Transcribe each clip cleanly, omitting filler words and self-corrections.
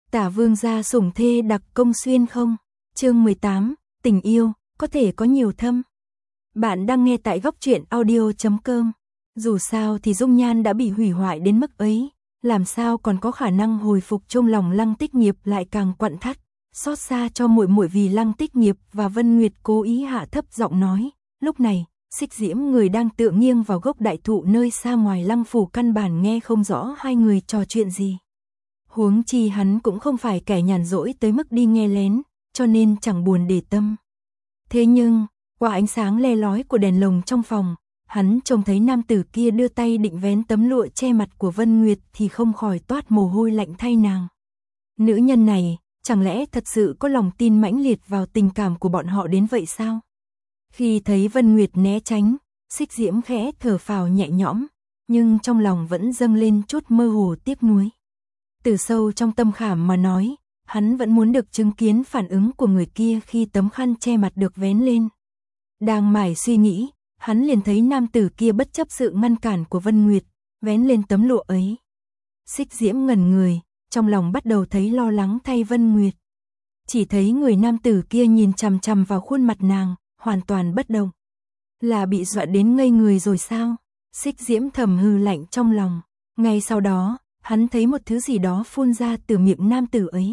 Tả vương gia sủng thê đặc công xuyên không? Chương 18, tình yêu, có thể có nhiều thâm. Bạn đang nghe tại góc truyện audio.com. Dù sao thì dung nhan đã bị hủy hoại đến mức ấy, làm sao còn có khả năng hồi phục. Trong lòng Lăng Tích Nghiệp lại càng quặn thắt, xót xa cho muội muội. Vì Lăng Tích Nghiệp và Vân Nguyệt cố ý hạ thấp giọng nói. Lúc này, Xích Diễm người đang tựa nghiêng vào gốc đại thụ nơi xa ngoài Lăng phủ căn bản nghe không rõ hai người trò chuyện gì. Huống chi hắn cũng không phải kẻ nhàn rỗi tới mức đi nghe lén, cho nên chẳng buồn để tâm. Thế nhưng, qua ánh sáng le lói của đèn lồng trong phòng, hắn trông thấy nam tử kia đưa tay định vén tấm lụa che mặt của Vân Nguyệt thì không khỏi toát mồ hôi lạnh thay nàng. Nữ nhân này, chẳng lẽ thật sự có lòng tin mãnh liệt vào tình cảm của bọn họ đến vậy sao? Khi thấy Vân Nguyệt né tránh, Xích Diễm khẽ thở phào nhẹ nhõm, nhưng trong lòng vẫn dâng lên chút mơ hồ tiếc nuối. Từ sâu trong tâm khảm mà nói, hắn vẫn muốn được chứng kiến phản ứng của người kia khi tấm khăn che mặt được vén lên. Đang mải suy nghĩ, hắn liền thấy nam tử kia bất chấp sự ngăn cản của Vân Nguyệt, vén lên tấm lụa ấy. Xích Diễm ngẩn người, trong lòng bắt đầu thấy lo lắng thay Vân Nguyệt. Chỉ thấy người nam tử kia nhìn chằm chằm vào khuôn mặt nàng, hoàn toàn bất động. Là bị dọa đến ngây người rồi sao? Xích Diễm thầm hừ lạnh trong lòng. Ngay sau đó, hắn thấy một thứ gì đó phun ra từ miệng nam tử ấy.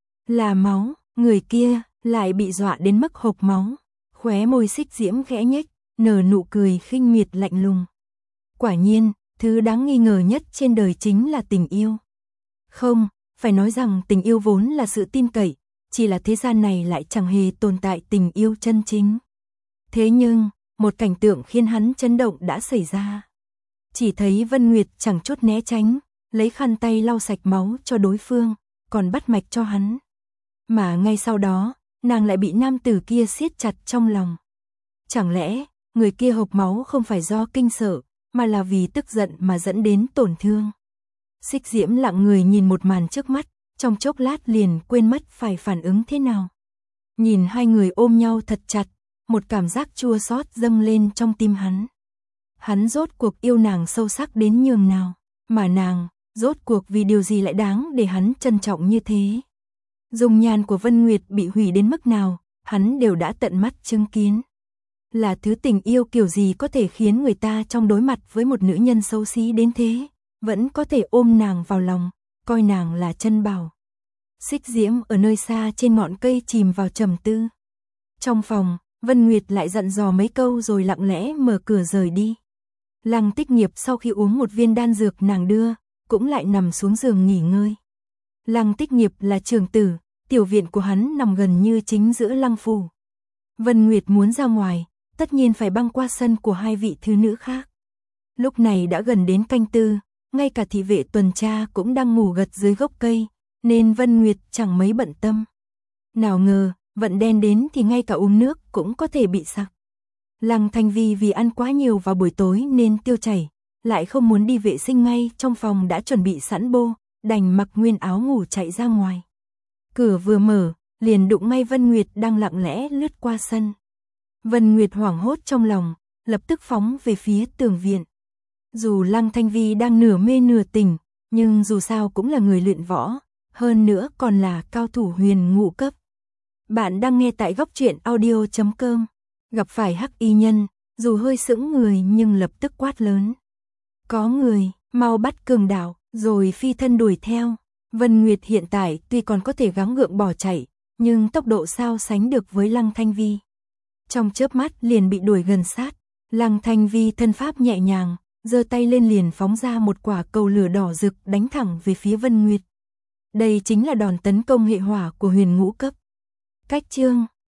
Là máu, người kia lại bị dọa đến mức hộc máu. Khóe môi Xích Diễm khẽ nhếch, nở nụ cười khinh miệt lạnh lùng. Quả nhiên, thứ đáng nghi ngờ nhất trên đời chính là tình yêu. Không, phải nói rằng tình yêu vốn là sự tin cậy, chỉ là thế gian này lại chẳng hề tồn tại tình yêu chân chính. Thế nhưng, một cảnh tượng khiến hắn chấn động đã xảy ra. Chỉ thấy Vân Nguyệt chẳng chút né tránh, lấy khăn tay lau sạch máu cho đối phương, còn bắt mạch cho hắn. Mà ngay sau đó, nàng lại bị nam tử kia siết chặt trong lòng. Chẳng lẽ, người kia hộc máu không phải do kinh sợ, mà là vì tức giận mà dẫn đến tổn thương. Xích Diễm lặng người nhìn một màn trước mắt, trong chốc lát liền quên mất phải phản ứng thế nào. Nhìn hai người ôm nhau thật chặt, một cảm giác chua xót dâng lên trong tim hắn. Hắn rốt cuộc yêu nàng sâu sắc đến nhường nào, mà nàng, rốt cuộc vì điều gì lại đáng để hắn trân trọng như thế. Dung nhan của Vân Nguyệt bị hủy đến mức nào, hắn đều đã tận mắt chứng kiến. Là thứ tình yêu kiểu gì có thể khiến người ta trong đối mặt với một nữ nhân xấu xí đến thế, vẫn có thể ôm nàng vào lòng, coi nàng là chân bảo. Xích Diễm ở nơi xa trên ngọn cây chìm vào trầm tư. Trong phòng, Vân Nguyệt lại dặn dò mấy câu rồi lặng lẽ mở cửa rời đi. Lăng Tích Nghiệp sau khi uống một viên đan dược nàng đưa, cũng lại nằm xuống giường nghỉ ngơi. Lăng Tích Nghiệp là trưởng tử, tiểu viện của hắn nằm gần như chính giữa Lăng phủ. Vân Nguyệt muốn ra ngoài, tất nhiên phải băng qua sân của hai vị thứ nữ khác. Lúc này đã gần đến canh tư, ngay cả thị vệ tuần tra cũng đang ngủ gật dưới gốc cây, nên Vân Nguyệt chẳng mấy bận tâm. Nào ngờ, vận đen đến thì ngay cả uống nước cũng có thể bị sặc. Lăng Thanh Vi vì ăn quá nhiều vào buổi tối nên tiêu chảy, lại không muốn đi vệ sinh ngay trong phòng đã chuẩn bị sẵn bô, đành mặc nguyên áo ngủ chạy ra ngoài. Cửa vừa mở, liền đụng ngay Vân Nguyệt đang lặng lẽ lướt qua sân. Vân Nguyệt hoảng hốt trong lòng, lập tức phóng về phía tường viện. Dù Lăng Thanh Vi đang nửa mê nửa tỉnh, nhưng dù sao cũng là người luyện võ, hơn nữa còn là cao thủ huyền ngũ cấp. Bạn đang nghe tại góc truyện audio.com. Gặp phải hắc y nhân, dù hơi sững người nhưng lập tức quát lớn. Có người, mau bắt cường đạo, rồi phi thân đuổi theo. Vân Nguyệt hiện tại tuy còn có thể gắng gượng bỏ chạy, nhưng tốc độ sao sánh được với Lăng Thanh Vi. Trong chớp mắt liền bị đuổi gần sát. Lăng Thanh Vi thân pháp nhẹ nhàng, giơ tay lên liền phóng ra một quả cầu lửa đỏ rực đánh thẳng về phía Vân Nguyệt. Đây chính là đòn tấn công hệ hỏa của huyền ngũ cấp. Cách chương